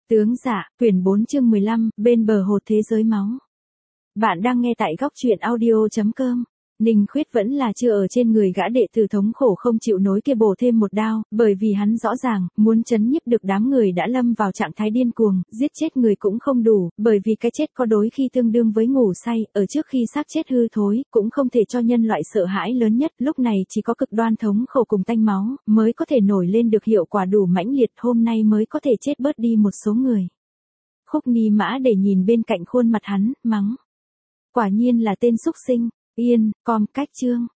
Tướng Dạ, quyển 4 chương 15, bên bờ hồ thế giới máu. Bạn đang nghe tại góc truyện audio.com. Ninh Khuyết vẫn là chưa ở trên người gã đệ tử thống khổ không chịu nối kia bổ thêm một đao, bởi vì hắn rõ ràng, muốn trấn nhiếp được đám người đã lâm vào trạng thái điên cuồng, giết chết người cũng không đủ, bởi vì cái chết có đôi khi tương đương với ngủ say, ở trước khi xác chết hư thối, cũng không thể cho nhân loại sợ hãi lớn nhất, lúc này chỉ có cực đoan thống khổ cùng tanh máu, mới có thể nổi lên được hiệu quả đủ mãnh liệt, hôm nay mới có thể chết bớt đi một số người. Khúc Ni Mã để nhìn bên cạnh khuôn mặt hắn, mắng. Quả nhiên là tên xúc sinh. Yên, cách chương.